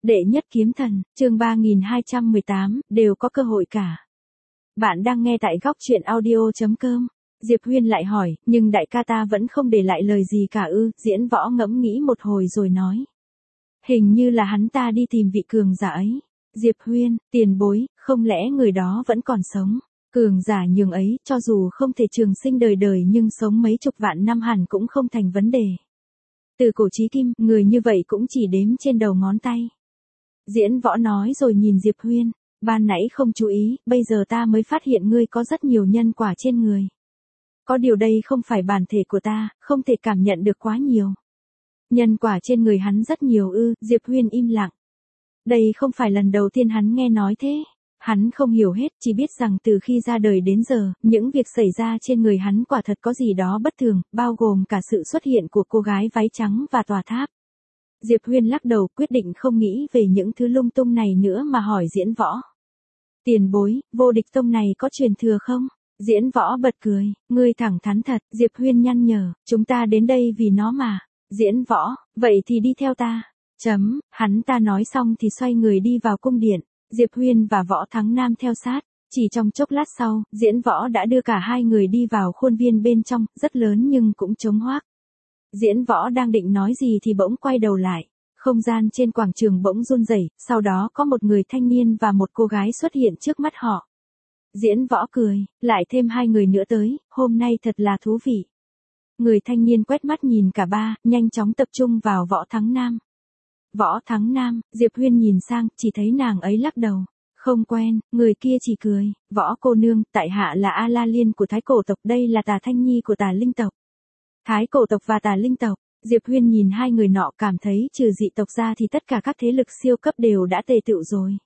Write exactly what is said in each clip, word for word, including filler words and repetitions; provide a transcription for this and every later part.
Đệ nhất kiếm thần, chương ba nghìn hai trăm mười tám, đều có cơ hội cả. Bạn đang nghe tại góc truyện audio chấm com. Diệp Huyên lại hỏi, nhưng đại ca ta vẫn không để lại lời gì cả ư? Diễn Võ ngẫm nghĩ một hồi rồi nói. Hình như là hắn ta đi tìm vị cường giả ấy. Diệp Huyên, tiền bối, không lẽ người đó vẫn còn sống? Cường giả nhường ấy, cho dù không thể trường sinh đời đời nhưng sống mấy chục vạn năm hẳn cũng không thành vấn đề. Từ cổ chí kim, người như vậy cũng chỉ đếm trên đầu ngón tay. Diễn Võ nói rồi nhìn Diệp Huyên, ban nãy không chú ý, bây giờ ta mới phát hiện ngươi có rất nhiều nhân quả trên người. Có điều đây không phải bản thể của ta, không thể cảm nhận được quá nhiều. Nhân quả trên người hắn rất nhiều ư? Diệp Huyên im lặng. Đây không phải lần đầu tiên hắn nghe nói thế. Hắn không hiểu hết, chỉ biết rằng từ khi ra đời đến giờ, những việc xảy ra trên người hắn quả thật có gì đó bất thường, bao gồm cả sự xuất hiện của cô gái váy trắng và tòa tháp. Diệp Huyên lắc đầu, quyết định không nghĩ về những thứ lung tung này nữa mà hỏi Diễn Võ. Tiền bối, vô địch tông này có truyền thừa không? Diễn Võ bật cười, ngươi thẳng thắn thật. Diệp Huyên nhăn nhở, chúng ta đến đây vì nó mà. Diễn Võ, vậy thì đi theo ta. Chấm, hắn ta nói xong thì xoay người đi vào cung điện. Diệp Huyên và Võ Thắng Nam theo sát. Chỉ trong chốc lát sau, Diễn Võ đã đưa cả hai người đi vào khuôn viên bên trong, rất lớn nhưng cũng trống hoác. Diễn Võ đang định nói gì thì bỗng quay đầu lại. Không gian trên quảng trường bỗng run rẩy, sau đó có một người thanh niên và một cô gái xuất hiện trước mắt họ. Diễn Võ cười, lại thêm hai người nữa tới, hôm nay thật là thú vị. Người thanh niên quét mắt nhìn cả ba, nhanh chóng tập trung vào Võ Thắng Nam. Võ Thắng Nam, Diệp Huyên nhìn sang, chỉ thấy nàng ấy lắc đầu. Không quen, người kia chỉ cười, Võ cô nương, tại hạ là A La Liên của Thái Cổ tộc, đây là Tà Thanh Nhi của Tà Linh tộc. Thái Cổ tộc và Tà Linh tộc. Diệp Huyên nhìn hai người nọ cảm thấy trừ dị tộc ra thì tất cả các thế lực siêu cấp đều đã tề tựu rồi.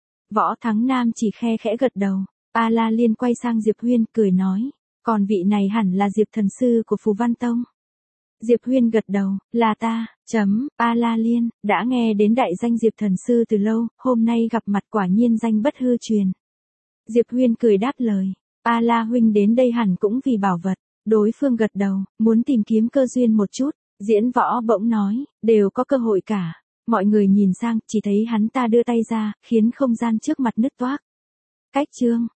Võ Thắng Nam chỉ khe khẽ gật đầu. A La Liên quay sang Diệp Huyên, cười nói, còn vị này hẳn là Diệp thần sư của Phù Văn Tông. Diệp Huyên gật đầu, là ta. Chấm, A La Liên, đã nghe đến đại danh Diệp thần sư từ lâu, hôm nay gặp mặt quả nhiên danh bất hư truyền. Diệp Huyên cười đáp lời, A La huynh đến đây hẳn cũng vì bảo vật. Đối phương gật đầu, muốn tìm kiếm cơ duyên một chút. Diễn Võ bỗng nói, đều có cơ hội cả. Mọi người nhìn sang, chỉ thấy hắn ta đưa tay ra, khiến không gian trước mặt nứt toác. Cách chương.